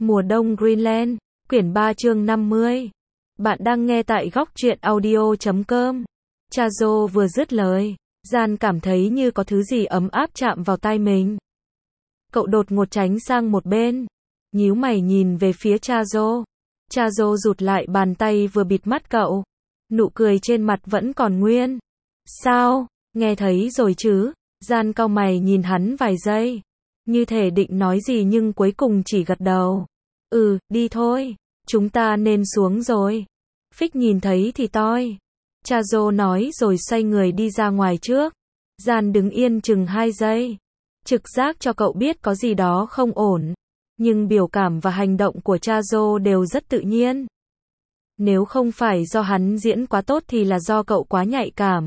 Mùa đông Greenland, quyển 3 chương 50. Bạn đang nghe tại góc truyện audio.com. Chazo vừa dứt lời, Gian cảm thấy như có thứ gì ấm áp chạm vào tai mình. Cậu đột ngột tránh sang một bên, nhíu mày nhìn về phía Chazo. Chazo rụt lại bàn tay vừa bịt mắt cậu. Nụ cười trên mặt vẫn còn nguyên. Sao, nghe thấy rồi chứ? Gian cau mày nhìn hắn vài giây, như thể định nói gì nhưng cuối cùng chỉ gật đầu. Đi thôi, chúng ta nên xuống rồi. Phích nhìn thấy thì toi. Chazo nói rồi xoay người đi ra ngoài trước. Gian đứng yên chừng 2 giây. Trực giác cho cậu biết có gì đó không ổn. Nhưng biểu cảm và hành động của Chazo đều rất tự nhiên. Nếu không phải do hắn diễn quá tốt thì là do cậu quá nhạy cảm.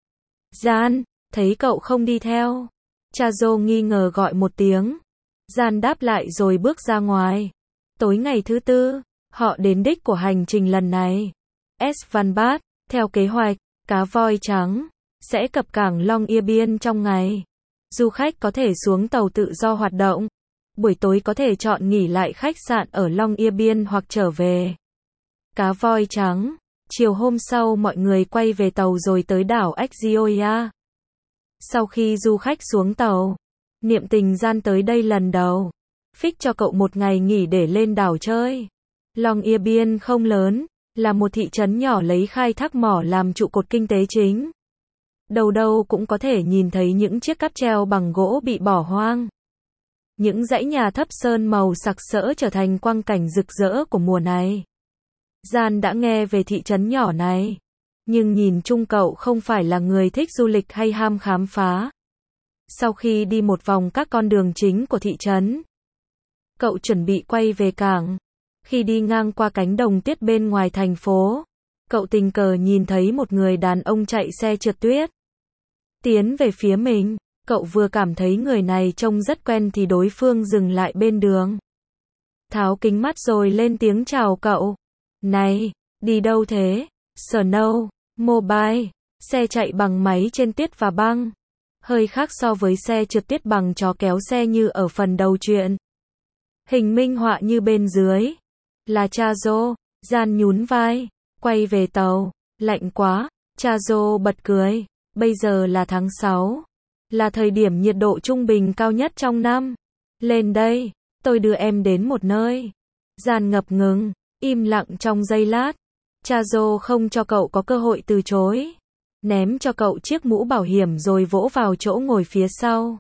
Gian, thấy cậu không đi theo. Chazo nghi ngờ gọi một tiếng. Gian đáp lại rồi bước ra ngoài. Tối ngày thứ tư, họ đến đích của hành trình lần này. Svalbard, theo kế hoạch, cá voi trắng sẽ cập cảng Longyearbyen trong ngày. Du khách có thể xuống tàu tự do hoạt động. Buổi tối có thể chọn nghỉ lại khách sạn ở Longyearbyen hoặc trở về. Cá voi trắng. Chiều hôm sau mọi người quay về tàu rồi tới đảo Exioia. Sau khi du khách xuống tàu, niệm tình Gian tới đây lần đầu. Phích cho cậu một ngày nghỉ để lên đảo chơi. Longyearbyen không lớn, là một thị trấn nhỏ lấy khai thác mỏ làm trụ cột kinh tế chính. Đâu đâu cũng có thể nhìn thấy những chiếc cáp treo bằng gỗ bị bỏ hoang. Những dãy nhà thấp sơn màu sặc sỡ trở thành quang cảnh rực rỡ của mùa này. Gian đã nghe về thị trấn nhỏ này, nhưng nhìn chung cậu không phải là người thích du lịch hay ham khám phá. Sau khi đi một vòng các con đường chính của thị trấn, cậu chuẩn bị quay về cảng. Khi đi ngang qua cánh đồng tuyết bên ngoài thành phố, cậu tình cờ nhìn thấy một người đàn ông chạy xe trượt tuyết. Tiến về phía mình, cậu vừa cảm thấy người này trông rất quen thì đối phương dừng lại bên đường. Tháo kính mắt rồi lên tiếng chào cậu. Này, đi đâu thế? Snow Mobile, xe chạy bằng máy trên tuyết và băng. Hơi khác so với xe trượt tuyết bằng chó kéo xe như ở phần đầu truyện. Hình minh họa như bên dưới. Là Chazo. Gian nhún vai, quay về tàu. Lạnh quá. Chazo bật cười. Bây giờ là tháng 6. Là thời điểm nhiệt độ trung bình cao nhất trong năm. Lên đây, tôi đưa em đến một nơi. Gian ngập ngừng, im lặng trong giây lát. Chazo không cho cậu có cơ hội từ chối. Ném cho cậu chiếc mũ bảo hiểm rồi vỗ vào chỗ ngồi phía sau.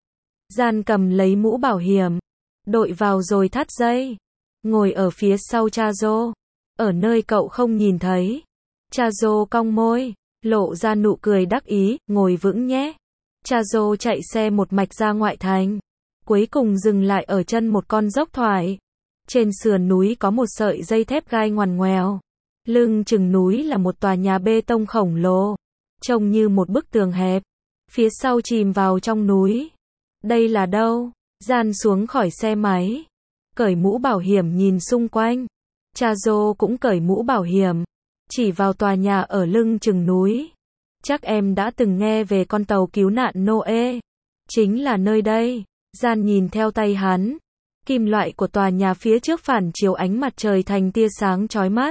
Gian cầm lấy mũ bảo hiểm, đội vào rồi thắt dây. Ngồi ở phía sau Chazo, ở nơi cậu không nhìn thấy. Chazo cong môi, lộ ra nụ cười đắc ý, ngồi vững nhé. Chazo chạy xe một mạch ra ngoại thành. Cuối cùng dừng lại ở chân một con dốc thoải. Trên sườn núi có một sợi dây thép gai ngoằn ngoèo. Lưng chừng núi là một tòa nhà bê tông khổng lồ, trông như một bức tường hẹp. Phía sau chìm vào trong núi. Đây là đâu? Gian xuống khỏi xe máy, cởi mũ bảo hiểm nhìn xung quanh. Chazo cũng cởi mũ bảo hiểm, chỉ vào tòa nhà ở lưng chừng núi. Chắc em đã từng nghe về con tàu cứu nạn Noe. Chính là nơi đây. Gian nhìn theo tay hắn. Kim loại của tòa nhà phía trước phản chiếu ánh mặt trời thành tia sáng chói mắt.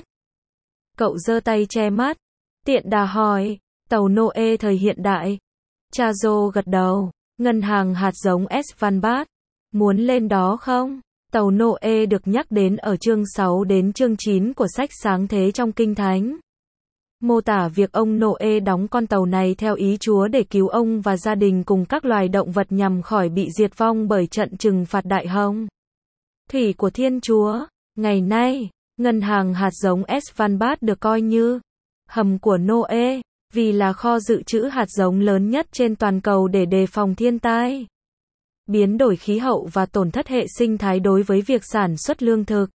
Cậu giơ tay che mắt. Tiện đà hỏi, tàu Noe thời hiện đại. Chazo gật đầu. Ngân hàng hạt giống Svalbard. Muốn lên đó không? Tàu Noe được nhắc đến ở chương 6 đến chương 9 của sách Sáng Thế trong Kinh Thánh. Mô tả việc ông Noe đóng con tàu này theo ý Chúa để cứu ông và gia đình cùng các loài động vật nhằm khỏi bị diệt vong bởi trận trừng phạt đại hồng thủy của Thiên Chúa. Ngày nay, ngân hàng hạt giống Svalbard được coi như hầm của Noe, vì là kho dự trữ hạt giống lớn nhất trên toàn cầu để đề phòng thiên tai, biến đổi khí hậu và tổn thất hệ sinh thái đối với việc sản xuất lương thực.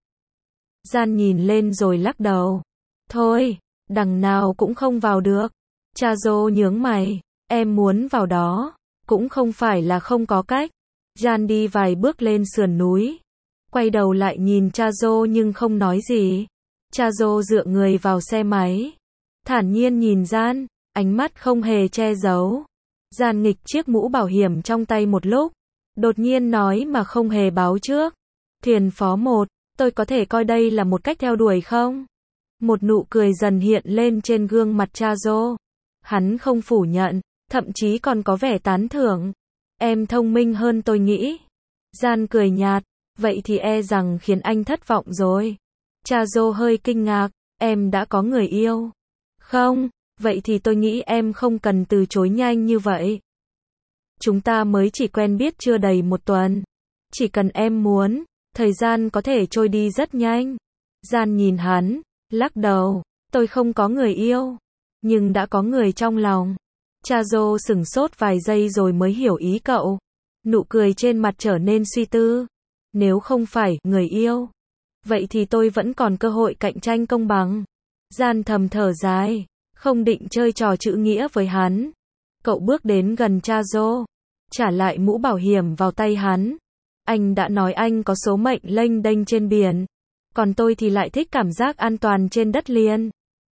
Gian nhìn lên rồi lắc đầu. Thôi, đằng nào cũng không vào được. Chazo nhướng mày. Em muốn vào đó. Cũng không phải là không có cách. Gian đi vài bước lên sườn núi. Quay đầu lại nhìn Chazo nhưng không nói gì. Chazo dựa người vào xe máy. Thản nhiên nhìn Gian, ánh mắt không hề che giấu. Gian nghịch chiếc mũ bảo hiểm trong tay một lúc. Đột nhiên nói mà không hề báo trước. Thuyền phó 1, Tôi có thể coi đây là một cách theo đuổi không? Một nụ cười dần hiện lên trên gương mặt Chazo. Hắn không phủ nhận, thậm chí còn có vẻ tán thưởng. Em thông minh hơn tôi nghĩ. Gian cười nhạt, vậy thì e rằng khiến anh thất vọng rồi. Chazo hơi kinh ngạc, em đã có người yêu. Không, vậy thì tôi nghĩ em không cần từ chối nhanh như vậy. Chúng ta mới chỉ quen biết chưa đầy một tuần. Chỉ cần em muốn, thời gian có thể trôi đi rất nhanh. Gian nhìn hắn, lắc đầu, tôi không có người yêu, nhưng đã có người trong lòng. Chazo sửng sốt vài giây rồi mới hiểu ý cậu. Nụ cười trên mặt trở nên suy tư. Nếu không phải người yêu, vậy thì tôi vẫn còn cơ hội cạnh tranh công bằng. Gian thầm thở dài, không định chơi trò chữ nghĩa với hắn. Cậu bước đến gần Chazo, trả lại mũ bảo hiểm vào tay hắn. Anh đã nói anh có số mệnh lênh đênh trên biển, còn tôi thì lại thích cảm giác an toàn trên đất liền.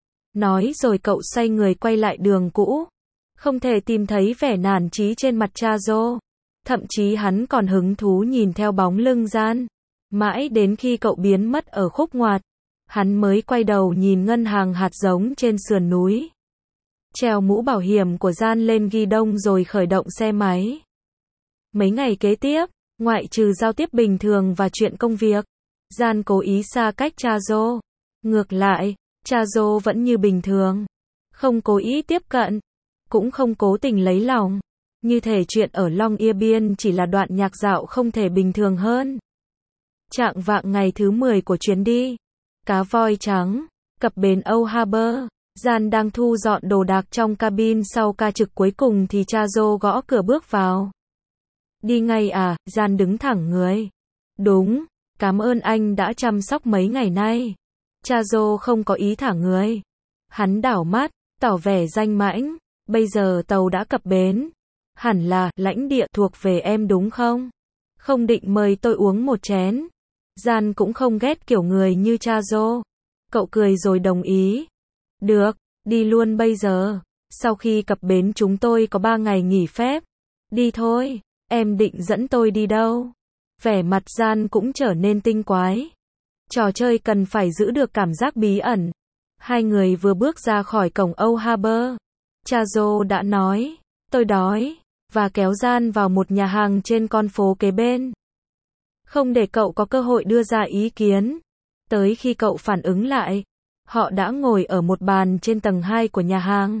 Nói rồi cậu xoay người quay lại đường cũ. Không thể tìm thấy vẻ nản chí trên mặt Chazo. Thậm chí hắn còn hứng thú nhìn theo bóng lưng Gian. Mãi đến khi cậu biến mất ở khúc ngoặt, hắn mới quay đầu nhìn ngân hàng hạt giống trên sườn núi. Treo mũ bảo hiểm của Gian lên ghi đông rồi khởi động xe máy. Mấy ngày kế tiếp, ngoại trừ giao tiếp bình thường và chuyện công việc, Gian cố ý xa cách Chazo. Ngược lại, Chazo vẫn như bình thường. Không cố ý tiếp cận, cũng không cố tình lấy lòng. Như thể chuyện ở Long Yên chỉ là đoạn nhạc dạo không thể bình thường hơn. Chạng vạng ngày thứ 10 của chuyến đi, cá voi trắng, cập bến Âu Harbor. Gian đang thu dọn đồ đạc trong cabin sau ca trực cuối cùng thì Chazo gõ cửa bước vào. Đi ngay à? Gian đứng thẳng người. Đúng, cảm ơn anh đã chăm sóc mấy ngày nay. Chazo không có ý thả người. Hắn đảo mắt, tỏ vẻ danh mãnh. Bây giờ tàu đã cập bến. Hẳn là lãnh địa thuộc về em đúng không? Không định mời tôi uống một chén. Gian cũng không ghét kiểu người như Chazo. Cậu cười rồi đồng ý. Được, đi luôn bây giờ. Sau khi cập bến chúng tôi có 3 ngày nghỉ phép. Đi thôi, em định dẫn tôi đi đâu? Vẻ mặt Gian cũng trở nên tinh quái. Trò chơi cần phải giữ được cảm giác bí ẩn. Hai người vừa bước ra khỏi cổng Âu Harbor. Chazo đã nói, tôi đói, và kéo Gian vào một nhà hàng trên con phố kế bên. Không để cậu có cơ hội đưa ra ý kiến. Tới khi cậu phản ứng lại, họ đã ngồi ở một bàn trên tầng 2 của nhà hàng.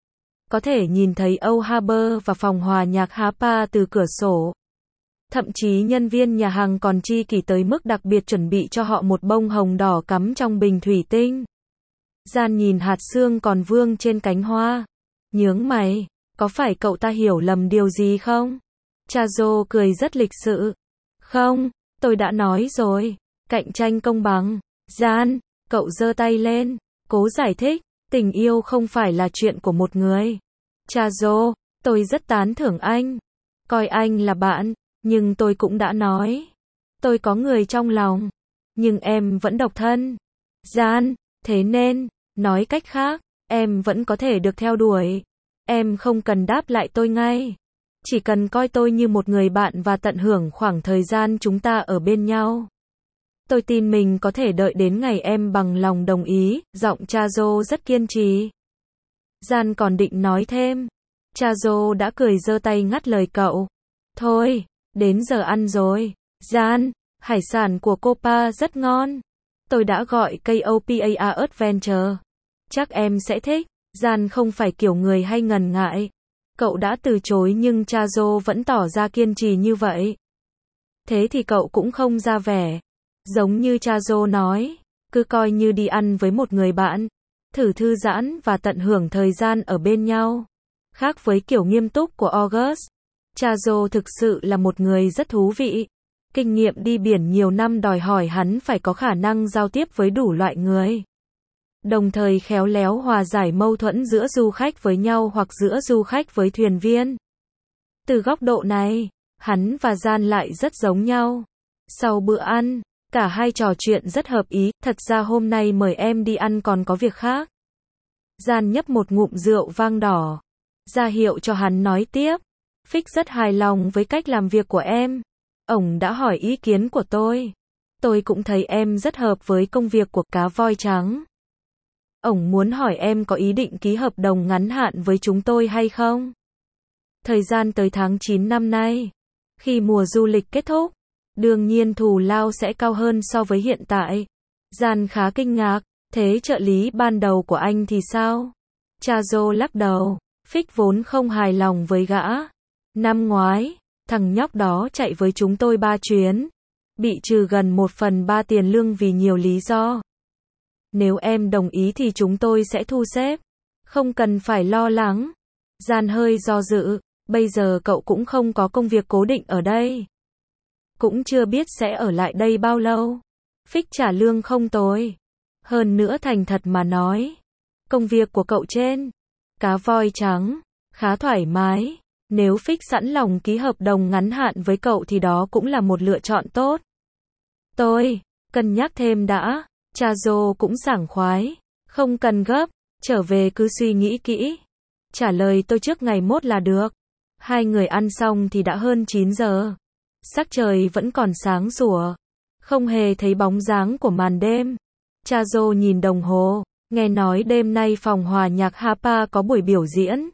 Có thể nhìn thấy Âu Harbor và phòng hòa nhạc Hapa từ cửa sổ. Thậm chí nhân viên nhà hàng còn chi kỷ tới mức đặc biệt chuẩn bị cho họ một bông hồng đỏ cắm trong bình thủy tinh. Gian nhìn hạt sương còn vương trên cánh hoa. Nhướng mày, có phải cậu ta hiểu lầm điều gì không? Chazo cười rất lịch sự. Không, tôi đã nói rồi, cạnh tranh công bằng. Gian, cậu giơ tay lên, cố giải thích, tình yêu không phải là chuyện của một người. Chazo, tôi rất tán thưởng anh. Coi anh là bạn, nhưng tôi cũng đã nói. Tôi có người trong lòng, nhưng em vẫn độc thân. Gian, thế nên, nói cách khác, em vẫn có thể được theo đuổi. Em không cần đáp lại tôi ngay. Chỉ cần coi tôi như một người bạn và tận hưởng khoảng thời gian chúng ta ở bên nhau. Tôi tin mình có thể đợi đến ngày em bằng lòng đồng ý. Giọng Chazo rất kiên trì. Gian còn định nói thêm. Chazo đã cười giơ tay ngắt lời cậu. Thôi, đến giờ ăn rồi. Gian, hải sản của Copa rất ngon. Tôi đã gọi KOPA Adventure. Chắc em sẽ thích. Gian không phải kiểu người hay ngần ngại. Cậu đã từ chối nhưng Chazo vẫn tỏ ra kiên trì như vậy. Thế thì cậu cũng không ra vẻ. Giống như Chazo nói, cứ coi như đi ăn với một người bạn. Thử thư giãn và tận hưởng thời gian ở bên nhau. Khác với kiểu nghiêm túc của August, Chazo thực sự là một người rất thú vị. Kinh nghiệm đi biển nhiều năm đòi hỏi hắn phải có khả năng giao tiếp với đủ loại người. Đồng thời khéo léo hòa giải mâu thuẫn giữa du khách với nhau hoặc giữa du khách với thuyền viên. Từ góc độ này, hắn và Gian lại rất giống nhau. Sau bữa ăn, cả hai trò chuyện rất hợp ý. Thật ra hôm nay mời em đi ăn còn có việc khác. Gian nhấp một ngụm rượu vang đỏ, ra hiệu cho hắn nói tiếp. Fix rất hài lòng với cách làm việc của em. Ổng đã hỏi ý kiến của tôi. Tôi cũng thấy em rất hợp với công việc của cá voi trắng. Ổng muốn hỏi em có ý định ký hợp đồng ngắn hạn với chúng tôi hay không? Thời gian tới tháng 9 năm nay, khi mùa du lịch kết thúc, đương nhiên thù lao sẽ cao hơn so với hiện tại. Gian khá kinh ngạc, thế trợ lý ban đầu của anh thì sao? Chazo lắc đầu, Fix vốn không hài lòng với gã. Năm ngoái, thằng nhóc đó chạy với chúng tôi 3 chuyến, bị trừ gần 1/3 tiền lương vì nhiều lý do. Nếu em đồng ý thì chúng tôi sẽ thu xếp. Không cần phải lo lắng. Gian hơi do dự, bây giờ cậu cũng không có công việc cố định ở đây. Cũng chưa biết sẽ ở lại đây bao lâu. Fix trả lương không tồi. Hơn nữa thành thật mà nói, công việc của cậu trên cá voi trắng khá thoải mái. Nếu Fix sẵn lòng ký hợp đồng ngắn hạn với cậu thì đó cũng là một lựa chọn tốt. Tôi cân nhắc thêm đã. Chazo cũng sảng khoái. Không cần gấp, trở về cứ suy nghĩ kỹ. Trả lời tôi trước ngày mốt là được. Hai người ăn xong thì đã hơn 9 giờ. Sắc trời vẫn còn sáng sủa. Không hề thấy bóng dáng của màn đêm. Chazo nhìn đồng hồ, nghe nói đêm nay phòng hòa nhạc Hapa có buổi biểu diễn.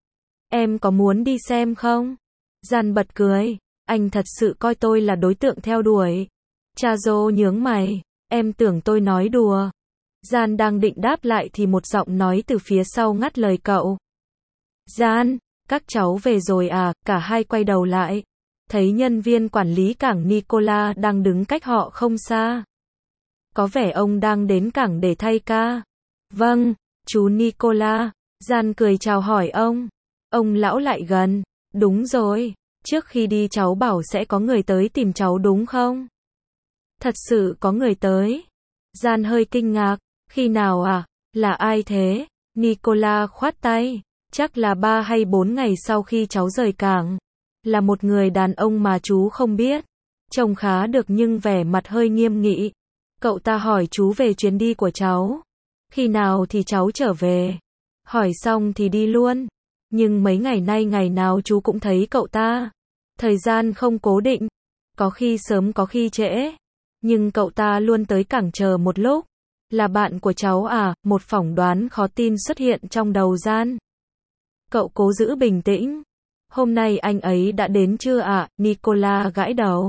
Em có muốn đi xem không? Gian bật cười. Anh thật sự coi tôi là đối tượng theo đuổi. Chazo nhướng mày. Em tưởng tôi nói đùa. Gian đang định đáp lại thì một giọng nói từ phía sau ngắt lời cậu. Gian, các cháu về rồi à? Cả hai quay đầu lại. Thấy nhân viên quản lý cảng Nicola đang đứng cách họ không xa. Có vẻ ông đang đến cảng để thay ca. Vâng, chú Nicola. Gian cười chào hỏi ông. Ông lão lại gần. Đúng rồi, trước khi đi cháu bảo sẽ có người tới tìm cháu đúng không? Thật sự có người tới. Gian hơi kinh ngạc. Khi nào à? Là ai thế? Nicola khoát tay. Chắc là 3 hay 4 ngày sau khi cháu rời cảng. Là một người đàn ông mà chú không biết. Trông khá được nhưng vẻ mặt hơi nghiêm nghị. Cậu ta hỏi chú về chuyến đi của cháu. Khi nào thì cháu trở về? Hỏi xong thì đi luôn. Nhưng mấy ngày nay ngày nào chú cũng thấy cậu ta. Thời gian không cố định. Có khi sớm có khi trễ. Nhưng cậu ta luôn tới cảng chờ một lúc. Là bạn của cháu à? Một phỏng đoán khó tin xuất hiện trong đầu Gian. Cậu cố giữ bình tĩnh. Hôm nay anh ấy đã đến chưa ạ? Nicola gãi đầu.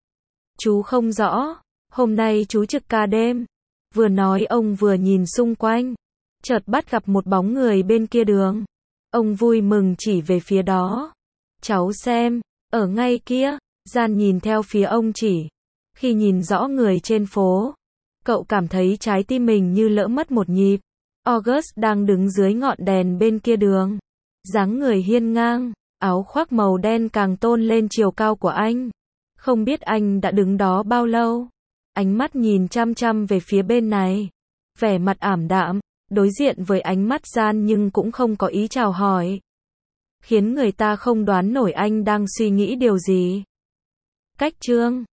Chú không rõ. Hôm nay chú trực ca đêm. Vừa nói ông vừa nhìn xung quanh. Chợt bắt gặp một bóng người bên kia đường. Ông vui mừng chỉ về phía đó. Cháu xem, ở ngay kia. Gian nhìn theo phía ông chỉ. Khi nhìn rõ người trên phố, cậu cảm thấy trái tim mình như lỡ mất một nhịp. August đang đứng dưới ngọn đèn bên kia đường. Dáng người hiên ngang, áo khoác màu đen càng tôn lên chiều cao của anh. Không biết anh đã đứng đó bao lâu. Ánh mắt nhìn chăm chăm về phía bên này. Vẻ mặt ảm đạm, đối diện với ánh mắt Gian nhưng cũng không có ý chào hỏi. Khiến người ta không đoán nổi anh đang suy nghĩ điều gì. Cách chương